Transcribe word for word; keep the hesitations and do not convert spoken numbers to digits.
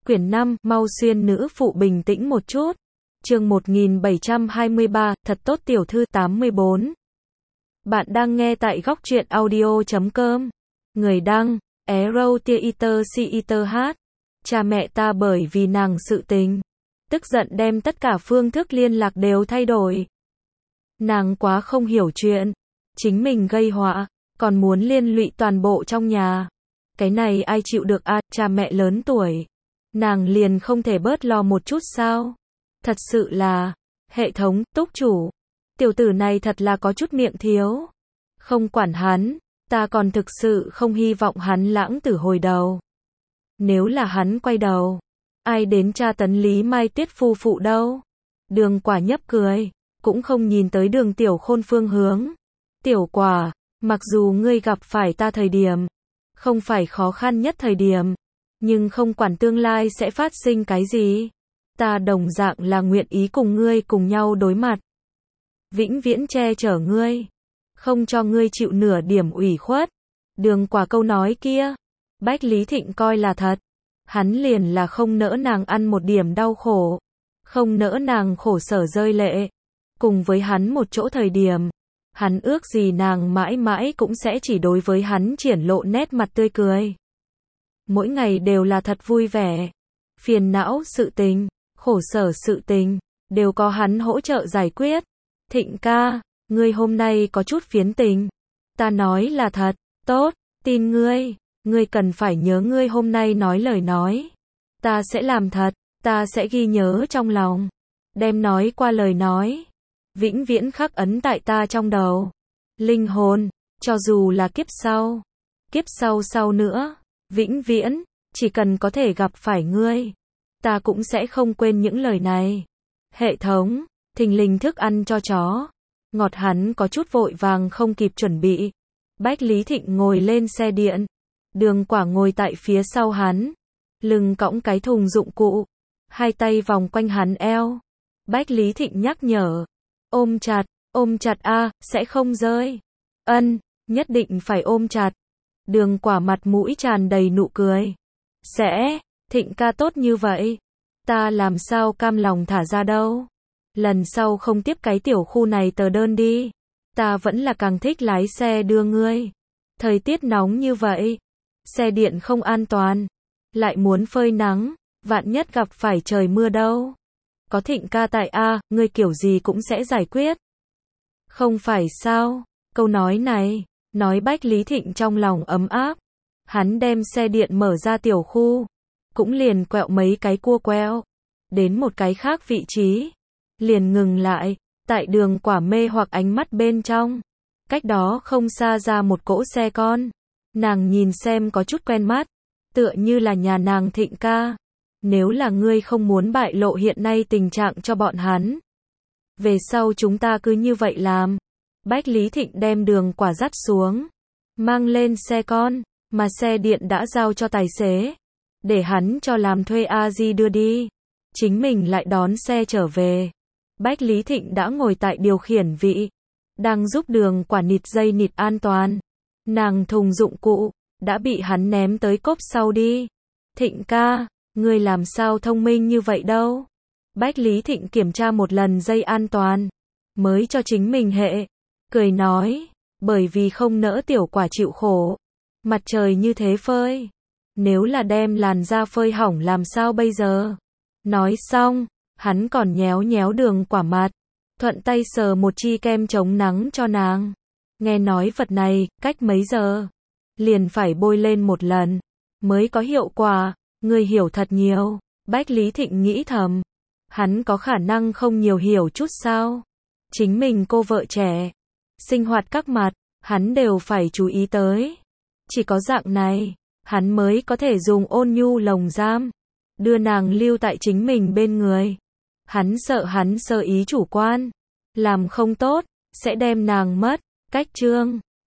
Quyển năm, mau xuyên nữ phụ bình tĩnh một chút. Chương một nghìn bảy trăm hai mươi ba, thật tốt tiểu thư tám mươi bốn. Bạn đang nghe tại góc truyện audio chấm com. Người đăng, Arrow Theater Theater hát. Cha mẹ ta bởi vì nàng sự tình. Tức giận đem tất cả phương thức liên lạc đều thay đổi. Nàng quá không hiểu chuyện. Chính mình gây họa, còn muốn liên lụy toàn bộ trong nhà. Cái này ai chịu được à, cha mẹ lớn tuổi. Nàng liền không thể bớt lo một chút sao? Thật sự là, hệ thống, túc chủ. Tiểu tử này thật là có chút miệng thiếu. Không quản hắn, ta còn thực sự không hy vọng hắn lãng tử hồi đầu. Nếu là hắn quay đầu, ai đến tra tấn Lý Mai Tuyết phu phụ đâu? Đường Quả nhấp cười, cũng không nhìn tới Đường Tiểu Khôn phương hướng. Tiểu Quả, mặc dù ngươi gặp phải ta thời điểm, không phải khó khăn nhất thời điểm, nhưng không quản tương lai sẽ phát sinh cái gì, ta đồng dạng là nguyện ý cùng ngươi cùng nhau đối mặt. Vĩnh viễn che chở ngươi, không cho ngươi chịu nửa điểm ủy khuất. Đường Quả câu nói kia, Bách Lý Thịnh coi là thật. Hắn liền là không nỡ nàng ăn một điểm đau khổ, không nỡ nàng khổ sở rơi lệ. Cùng với hắn một chỗ thời điểm, hắn ước gì nàng mãi mãi cũng sẽ chỉ đối với hắn triển lộ nét mặt tươi cười. Mỗi ngày đều là thật vui vẻ. Phiền não sự tình, khổ sở sự tình, đều có hắn hỗ trợ giải quyết. Thịnh ca, ngươi hôm nay có chút phiến tình. Ta nói là thật, tốt, tin ngươi. Ngươi cần phải nhớ ngươi hôm nay nói lời nói. Ta sẽ làm thật, ta sẽ ghi nhớ trong lòng. Đem nói qua lời nói, vĩnh viễn khắc ấn tại ta trong đầu. Linh hồn, cho dù là kiếp sau, kiếp sau sau nữa, vĩnh viễn, chỉ cần có thể gặp phải ngươi, ta cũng sẽ không quên những lời này. Hệ thống, thình lình thức ăn cho chó. Ngọt hắn có chút vội vàng không kịp chuẩn bị. Bách Lý Thịnh ngồi lên xe điện. Đường Quả ngồi tại phía sau hắn, lưng cõng cái thùng dụng cụ, hai tay vòng quanh hắn eo. Bách Lý Thịnh nhắc nhở, ôm chặt, ôm chặt a, sẽ không rơi. Ân, nhất định phải ôm chặt. Đường Quả mặt mũi tràn đầy nụ cười. Sẽ, Thịnh ca tốt như vậy, ta làm sao cam lòng thả ra đâu. Lần sau không tiếp cái tiểu khu này tờ đơn đi. Ta vẫn là càng thích lái xe đưa ngươi. Thời tiết nóng như vậy, xe điện không an toàn, lại muốn phơi nắng, vạn nhất gặp phải trời mưa đâu. Có Thịnh ca tại a, ngươi kiểu gì cũng sẽ giải quyết. Không phải sao? Câu nói này, nói Bách Lý Thịnh trong lòng ấm áp. Hắn đem xe điện mở ra tiểu khu, cũng liền quẹo mấy cái cua quẹo, đến một cái khác vị trí, liền ngừng lại, tại Đường Quả mê hoặc ánh mắt bên trong. Cách đó không xa ra một cỗ xe con. Nàng nhìn xem có chút quen mắt, tựa như là nhà nàng Thịnh ca. Nếu là ngươi không muốn bại lộ hiện nay tình trạng cho bọn hắn, về sau chúng ta cứ như vậy làm. Bách Lý Thịnh đem Đường Quả dắt xuống, mang lên xe con, mà xe điện đã giao cho tài xế, để hắn cho làm thuê a di đưa đi, chính mình lại đón xe trở về. Bách Lý Thịnh đã ngồi tại điều khiển vị, đang giúp Đường Quả nịt dây nịt an toàn. Nàng thùng dụng cụ đã bị hắn ném tới cốp sau đi. Thịnh ca, ngươi làm sao thông minh như vậy đâu? Bách Lý Thịnh kiểm tra một lần dây an toàn, mới cho chính mình hệ, cười nói, bởi vì không nỡ Tiểu Quả chịu khổ. Mặt trời như thế phơi, nếu là đem làn da phơi hỏng làm sao bây giờ? Nói xong, hắn còn nhéo nhéo Đường Quả mặt, thuận tay sờ một chi kem chống nắng cho nàng. Nghe nói vật này, cách mấy giờ, liền phải bôi lên một lần, mới có hiệu quả. Ngươi hiểu thật nhiều. Bách Lý Thịnh nghĩ thầm, hắn có khả năng không nhiều hiểu chút sao? Chính mình cô vợ trẻ, sinh hoạt các mặt, hắn đều phải chú ý tới. Chỉ có dạng này, hắn mới có thể dùng ôn nhu lồng giam, đưa nàng lưu tại chính mình bên người. Hắn sợ hắn sơ ý chủ quan, làm không tốt, sẽ đem nàng mất. Cách chương